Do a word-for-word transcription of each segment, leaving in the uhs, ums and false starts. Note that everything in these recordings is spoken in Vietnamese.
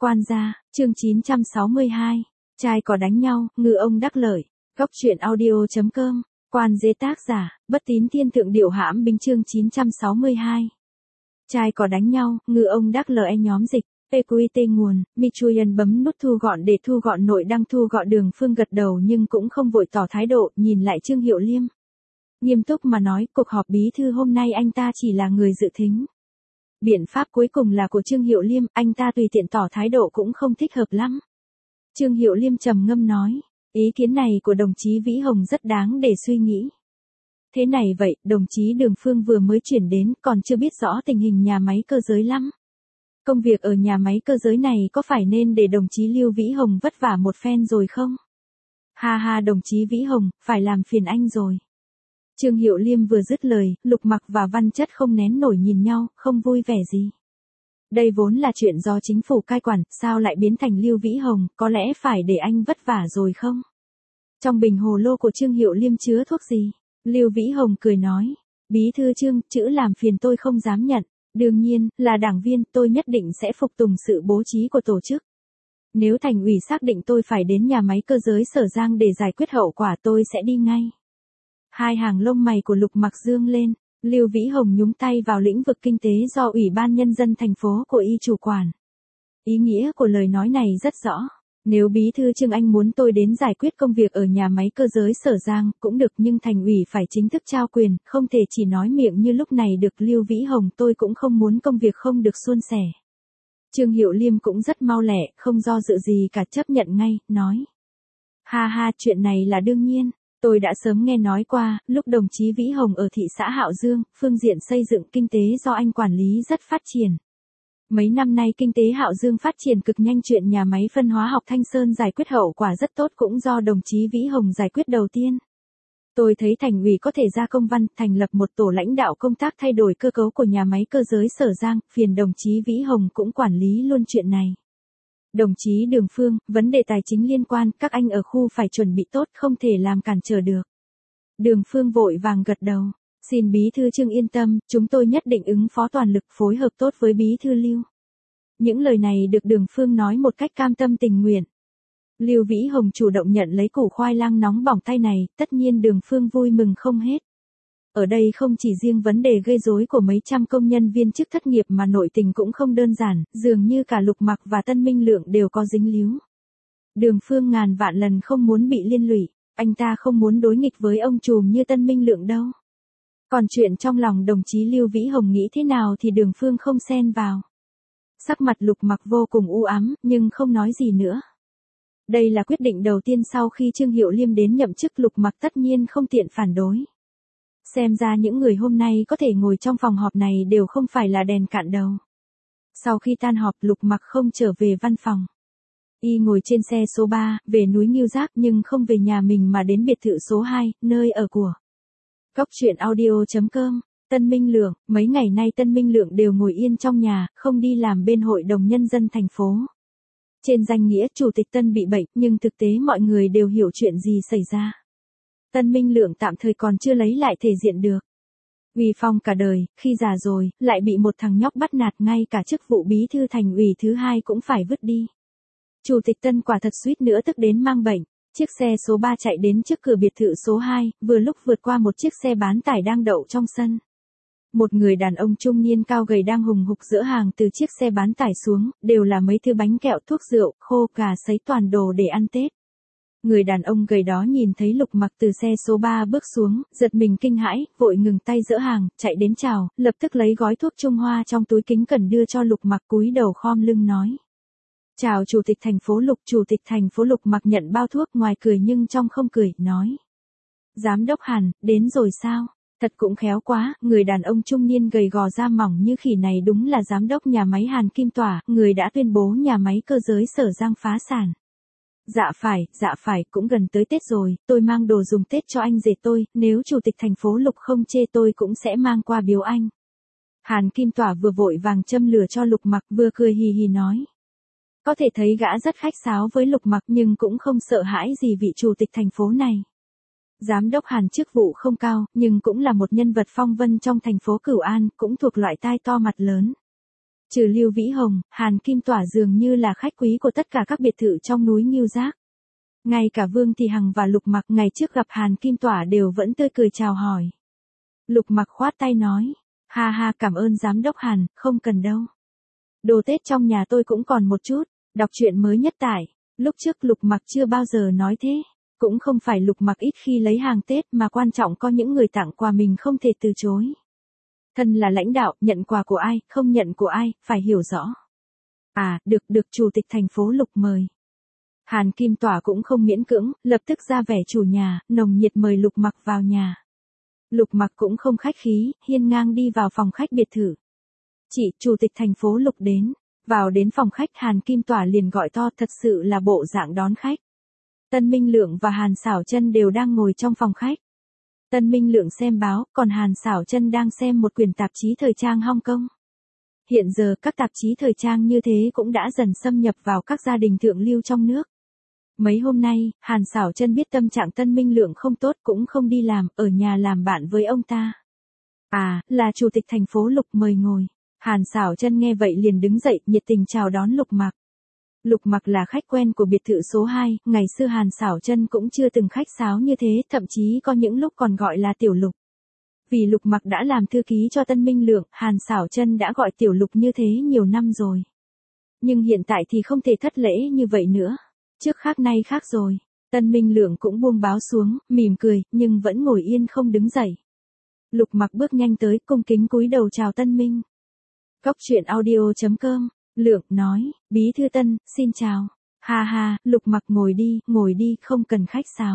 Quan gia, chương chín trăm sáu mươi hai. Trai có đánh nhau, ngư ông đắc lợi. Góc truyện audio.com. Quan dế tác giả, Bất Tín Thiên Thượng Điệu Hãm Binh chương chín trăm sáu mươi hai. Trai có đánh nhau, ngư ông đắc lợi nhóm dịch. pê quy tê nguồn, Michuyen bấm nút thu gọn để thu gọn nội đăng thu gọn Đường Phương gật đầu nhưng cũng không vội tỏ thái độ, nhìn lại Trương Hiệu Liêm. Nghiêm túc mà nói, cuộc họp bí thư hôm nay anh ta chỉ là người dự thính. Biện pháp cuối cùng là của Trương Hiệu Liêm, anh ta tùy tiện tỏ thái độ cũng không thích hợp lắm. Trương Hiệu Liêm trầm ngâm nói, ý kiến này của đồng chí Vĩ Hồng rất đáng để suy nghĩ. Thế này vậy, đồng chí Đường Phương vừa mới chuyển đến, còn chưa biết rõ tình hình nhà máy cơ giới lắm. Công việc ở nhà máy cơ giới này có phải nên để đồng chí Lưu Vĩ Hồng vất vả một phen rồi không? Ha ha, đồng chí Vĩ Hồng, phải làm phiền anh rồi. Trương Hiệu Liêm vừa dứt lời, Lục Mặc và Văn Chất không nén nổi nhìn nhau, không vui vẻ gì. Đây vốn là chuyện do chính phủ cai quản, sao lại biến thành Lưu Vĩ Hồng, có lẽ phải để anh vất vả rồi không? Trong bình hồ lô của Trương Hiệu Liêm chứa thuốc gì? Lưu Vĩ Hồng cười nói, bí thư Trương, chữ làm phiền tôi không dám nhận. Đương nhiên, là đảng viên, tôi nhất định sẽ phục tùng sự bố trí của tổ chức. Nếu thành ủy xác định tôi phải đến nhà máy cơ giới Sở Giang để giải quyết hậu quả, tôi sẽ đi ngay. Hai hàng lông mày của Lục Mặc dương lên, Lưu Vĩ Hồng nhúng tay vào lĩnh vực kinh tế do Ủy ban Nhân dân thành phố của y chủ quản. Ý nghĩa của lời nói này rất rõ. Nếu bí thư Trương Anh muốn tôi đến giải quyết công việc ở nhà máy cơ giới Sở Giang cũng được, nhưng thành ủy phải chính thức trao quyền, không thể chỉ nói miệng như lúc này được. Lưu Vĩ Hồng, tôi cũng không muốn công việc không được suôn sẻ. Trương Hiệu Liêm cũng rất mau lẹ, không do dự gì cả, chấp nhận ngay, nói. Ha ha, chuyện này là đương nhiên. Tôi đã sớm nghe nói qua, lúc đồng chí Vĩ Hồng ở thị xã Hạo Dương, phương diện xây dựng kinh tế do anh quản lý rất phát triển. Mấy năm nay kinh tế Hạo Dương phát triển cực nhanh, chuyện nhà máy phân hóa học Thanh Sơn giải quyết hậu quả rất tốt cũng do đồng chí Vĩ Hồng giải quyết đầu tiên. Tôi thấy thành ủy có thể ra công văn, thành lập một tổ lãnh đạo công tác thay đổi cơ cấu của nhà máy cơ giới Sở Giang, phiền đồng chí Vĩ Hồng cũng quản lý luôn chuyện này. Đồng chí Đường Phương, vấn đề tài chính liên quan, các anh ở khu phải chuẩn bị tốt, không thể làm cản trở được. Đường Phương vội vàng gật đầu. Xin bí thư Trương yên tâm, chúng tôi nhất định ứng phó toàn lực, phối hợp tốt với bí thư Lưu. Những lời này được Đường Phương nói một cách cam tâm tình nguyện. Lưu Vĩ Hồng chủ động nhận lấy củ khoai lang nóng bỏng tay này, tất nhiên Đường Phương vui mừng không hết. Ở đây không chỉ riêng vấn đề gây rối của mấy trăm công nhân viên chức thất nghiệp mà nội tình cũng không đơn giản, dường như cả Lục Mặc và Tân Minh Lượng đều có dính líu. Đường Phương ngàn vạn lần không muốn bị liên lụy, anh ta không muốn đối nghịch với ông trùm như Tân Minh Lượng đâu. Còn chuyện trong lòng đồng chí Lưu Vĩ Hồng nghĩ thế nào thì Đường Phương không xen vào. Sắc mặt Lục Mặc vô cùng u ám, nhưng không nói gì nữa. Đây là quyết định đầu tiên sau khi Trương Hiệu Liêm đến nhậm chức, Lục Mặc tất nhiên không tiện phản đối. Xem ra những người hôm nay có thể ngồi trong phòng họp này đều không phải là đèn cạn đầu. Sau khi tan họp, Lục Mặc không trở về văn phòng. Y ngồi trên xe số ba, về núi Ngưu Giác nhưng không về nhà mình mà đến biệt thự số hai, nơi ở của Góc truyện audio.com. Tân Minh Lượng, mấy ngày nay Tân Minh Lượng đều ngồi yên trong nhà, không đi làm bên Hội đồng Nhân dân thành phố. Trên danh nghĩa Chủ tịch Tân bị bệnh, nhưng thực tế mọi người đều hiểu chuyện gì xảy ra. Tân Minh Lượng tạm thời còn chưa lấy lại thể diện được. Uy phong cả đời, khi già rồi, lại bị một thằng nhóc bắt nạt, ngay cả chức vụ bí thư thành ủy thứ hai cũng phải vứt đi. Chủ tịch Tân quả thật suýt nữa tức đến mang bệnh. Chiếc xe số ba chạy đến trước cửa biệt thự số hai, vừa lúc vượt qua một chiếc xe bán tải đang đậu trong sân. Một người đàn ông trung niên cao gầy đang hùng hục dỡ hàng từ chiếc xe bán tải xuống, đều là mấy thứ bánh kẹo, thuốc rượu, khô, gà sấy, toàn đồ để ăn Tết. Người đàn ông gầy đó nhìn thấy Lục Mặc từ xe số ba bước xuống, giật mình kinh hãi, vội ngừng tay dỡ hàng, chạy đến chào, lập tức lấy gói thuốc Trung Hoa trong túi kính cẩn đưa cho Lục Mặc, cúi đầu khom lưng nói. Chào Chủ tịch thành phố Lục. Chủ tịch thành phố Lục Mặc nhận bao thuốc, ngoài cười nhưng trong không cười, nói. Giám đốc Hàn, đến rồi sao? Thật cũng khéo quá, người đàn ông trung niên gầy gò da mỏng như khỉ này đúng là giám đốc nhà máy Hàn Kim Tỏa, người đã tuyên bố nhà máy cơ giới Sở Giang phá sản. Dạ phải, dạ phải, cũng gần tới Tết rồi, tôi mang đồ dùng Tết cho anh rể tôi, nếu Chủ tịch thành phố Lục không chê tôi cũng sẽ mang qua biếu anh. Hàn Kim Tỏa vừa vội vàng châm lửa cho Lục Mặc, vừa cười hì hì nói. Có thể thấy gã rất khách sáo với Lục Mặc nhưng cũng không sợ hãi gì vị chủ tịch thành phố này. Giám đốc Hàn chức vụ không cao, nhưng cũng là một nhân vật phong vân trong thành phố Cửu An, cũng thuộc loại tai to mặt lớn. Trừ Lưu Vĩ Hồng, Hàn Kim Tỏa dường như là khách quý của tất cả các biệt thự trong núi Ngưu Giác. Ngay cả Vương Thị Hằng và Lục Mặc ngày trước gặp Hàn Kim Tỏa đều vẫn tươi cười chào hỏi. Lục Mặc khoát tay nói, ha ha, cảm ơn giám đốc Hàn, không cần đâu. Đồ Tết trong nhà tôi cũng còn một chút, đọc truyện mới nhất tại. Lúc trước Lục Mặc chưa bao giờ nói thế, cũng không phải Lục Mặc ít khi lấy hàng Tết mà quan trọng có những người tặng quà mình không thể từ chối. Thân là lãnh đạo, nhận quà của ai, không nhận của ai, phải hiểu rõ. À, được, được chủ tịch thành phố Lục mời. Hàn Kim Tỏa cũng không miễn cưỡng, lập tức ra vẻ chủ nhà, nồng nhiệt mời Lục Mặc vào nhà. Lục Mặc cũng không khách khí, hiên ngang đi vào phòng khách biệt thự. Chị, chủ tịch thành phố Lục đến. Vào đến phòng khách Hàn Kim Tỏa liền gọi to, thật sự là bộ dạng đón khách. Tân Minh Lượng và Hàn Sảo Chân đều đang ngồi trong phòng khách. Tân Minh Lượng xem báo, còn Hàn Sảo Chân đang xem một quyển tạp chí thời trang Hong Kong. Hiện giờ các tạp chí thời trang như thế cũng đã dần xâm nhập vào các gia đình thượng lưu trong nước. Mấy hôm nay, Hàn Sảo Chân biết tâm trạng Tân Minh Lượng không tốt cũng không đi làm, ở nhà làm bạn với ông ta. À, là chủ tịch thành phố Lục mời ngồi. Hàn Sảo Chân nghe vậy liền đứng dậy, nhiệt tình chào đón Lục Mặc. Lục Mặc là khách quen của biệt thự số hai, ngày xưa Hàn Sảo Chân cũng chưa từng khách sáo như thế, thậm chí có những lúc còn gọi là Tiểu Lục. Vì Lục Mặc đã làm thư ký cho Tân Minh Lượng, Hàn Sảo Chân đã gọi Tiểu Lục như thế nhiều năm rồi. Nhưng hiện tại thì không thể thất lễ như vậy nữa. Trước khác nay khác rồi. Tân Minh Lượng cũng buông báo xuống, mỉm cười, nhưng vẫn ngồi yên không đứng dậy. Lục Mặc bước nhanh tới, cung kính cúi đầu chào Tân Minh. Cốc truyện audio chấm com, Lượng nói, bí thư Tân, xin chào. Ha ha, Lục Mặc ngồi đi, ngồi đi, không cần khách sáo.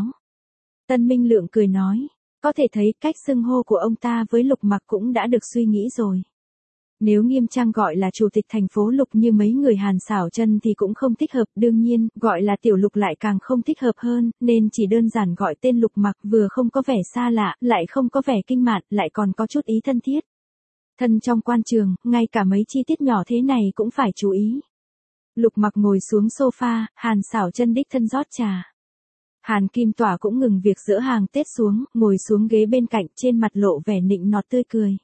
Tân Minh Lượng cười nói, có thể thấy cách xưng hô của ông ta với Lục Mặc cũng đã được suy nghĩ rồi. Nếu nghiêm trang gọi là chủ tịch thành phố Lục như mấy người Hàn Sảo Chân thì cũng không thích hợp, đương nhiên, gọi là Tiểu Lục lại càng không thích hợp hơn, nên chỉ đơn giản gọi tên Lục Mặc vừa không có vẻ xa lạ, lại không có vẻ kinh mạn, lại còn có chút ý thân thiết. Thân trong quan trường, ngay cả mấy chi tiết nhỏ thế này cũng phải chú ý. Lục Mặc ngồi xuống sofa, Hàn Sảo Chân đích thân rót trà. Hàn Kim Tỏa cũng ngừng việc dỡ hàng Tết xuống, ngồi xuống ghế bên cạnh, trên mặt lộ vẻ nịnh nọt tươi cười.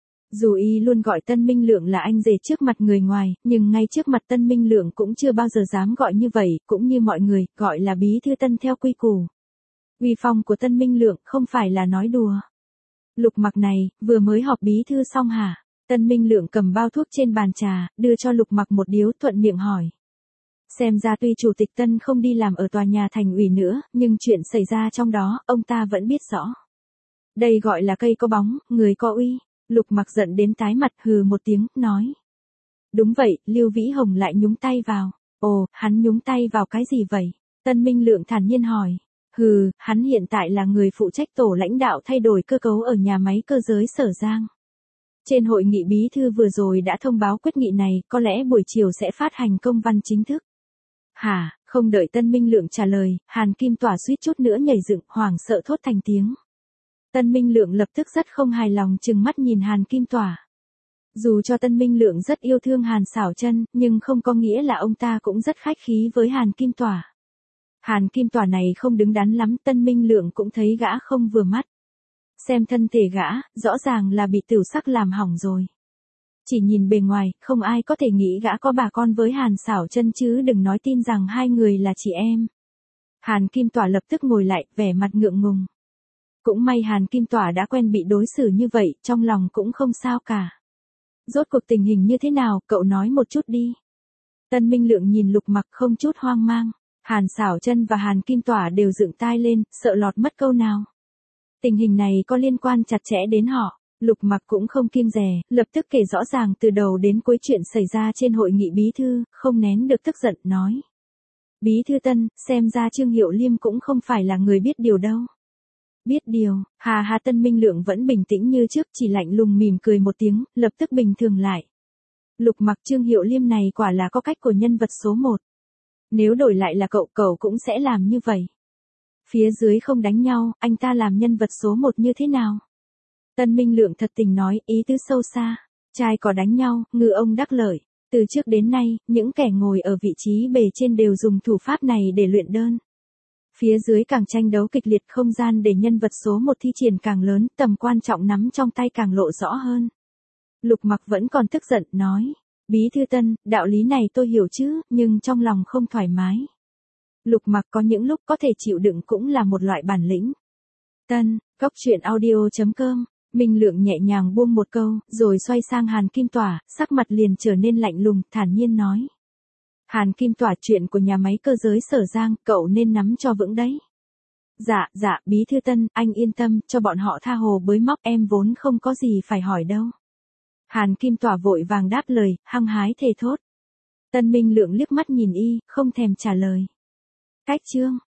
Dù y luôn gọi Tân Minh Lượng là anh rể trước mặt người ngoài, nhưng ngay trước mặt Tân Minh Lượng cũng chưa bao giờ dám gọi như vậy, cũng như mọi người, gọi là bí thư Tân theo quy củ. Uy phong của Tân Minh Lượng không phải là nói đùa. Lục Mặc này, vừa mới họp bí thư xong hả? Tân Minh Lượng cầm bao thuốc trên bàn trà, đưa cho Lục Mặc một điếu, thuận miệng hỏi. Xem ra tuy chủ tịch Tân không đi làm ở tòa nhà thành ủy nữa, nhưng chuyện xảy ra trong đó, ông ta vẫn biết rõ. Đây gọi là cây có bóng, người có uy. Lục Mặc giận đến tái mặt, hừ một tiếng, nói. Đúng vậy, Lưu Vĩ Hồng lại nhúng tay vào. Ồ, hắn nhúng tay vào cái gì vậy? Tân Minh Lượng thản nhiên hỏi. Hừ, hắn hiện tại là người phụ trách tổ lãnh đạo thay đổi cơ cấu ở nhà máy cơ giới Sở Giang. Trên hội nghị bí thư vừa rồi đã thông báo quyết nghị này, có lẽ buổi chiều sẽ phát hành công văn chính thức. Hả, không đợi Tân Minh Lượng trả lời, Hàn Kim Tỏa suýt chút nữa nhảy dựng, hoảng sợ thốt thành tiếng. Tân Minh Lượng lập tức rất không hài lòng trừng mắt nhìn Hàn Kim Tỏa. Dù cho Tân Minh Lượng rất yêu thương Hàn Sảo Chân, nhưng không có nghĩa là ông ta cũng rất khách khí với Hàn Kim Tỏa. Hàn Kim Tỏa này không đứng đắn lắm, Tân Minh Lượng cũng thấy gã không vừa mắt. Xem thân thể gã, rõ ràng là bị tửu sắc làm hỏng rồi. Chỉ nhìn bề ngoài, không ai có thể nghĩ gã có bà con với Hàn Sảo Chân chứ đừng nói tin rằng hai người là chị em. Hàn Kim Tỏa lập tức ngồi lại, vẻ mặt ngượng ngùng. Cũng may Hàn Kim Tỏa đã quen bị đối xử như vậy, trong lòng cũng không sao cả. Rốt cuộc tình hình như thế nào, cậu nói một chút đi. Tân Minh Lượng nhìn Lục Mặc không chút hoang mang. Hàn Sảo Chân và Hàn Kim Tỏa đều dựng tai lên, sợ lọt mất câu nào. Tình hình này có liên quan chặt chẽ đến họ. Lục Mặc cũng không kiêng dè, lập tức kể rõ ràng từ đầu đến cuối chuyện xảy ra trên hội nghị bí thư, không nén được tức giận, nói. Bí thư Tân, xem ra Trương Hiệu Liêm cũng không phải là người biết điều đâu. Biết điều, hà hà. Tân Minh Lượng vẫn bình tĩnh như trước, chỉ lạnh lùng mỉm cười một tiếng, lập tức bình thường lại. Lục Mặc, Trương Hiệu Liêm này quả là có cách của nhân vật số một. Nếu đổi lại là cậu, cậu cũng sẽ làm như vậy. Phía dưới không đánh nhau, anh ta làm nhân vật số một như thế nào? Tân Minh Lượng thật tình nói, ý tứ sâu xa. Trai có đánh nhau, ngư ông đắc lợi. Từ trước đến nay, những kẻ ngồi ở vị trí bề trên đều dùng thủ pháp này để luyện đơn. Phía dưới càng tranh đấu kịch liệt, không gian để nhân vật số một thi triển càng lớn, tầm quan trọng nắm trong tay càng lộ rõ hơn. Lục Mặc vẫn còn tức giận, nói. Bí thư Tân, đạo lý này tôi hiểu chứ, nhưng trong lòng không thoải mái. Lục Mặc có những lúc có thể chịu đựng cũng là một loại bản lĩnh. Tân, góc truyện audio chấm com. Minh Lượng nhẹ nhàng buông một câu, rồi xoay sang Hàn Kim Tỏa, sắc mặt liền trở nên lạnh lùng, thản nhiên nói. Hàn Kim Tỏa, chuyện của nhà máy cơ giới Sở Giang, cậu nên nắm cho vững đấy. Dạ, dạ, Bí thư Tân, anh yên tâm, cho bọn họ tha hồ bới móc, em vốn không có gì phải hỏi đâu. Hàn Kim Tỏa vội vàng đáp lời, hăng hái thề thốt. Tân Minh Lượng liếc mắt nhìn y, không thèm trả lời. Cách chương.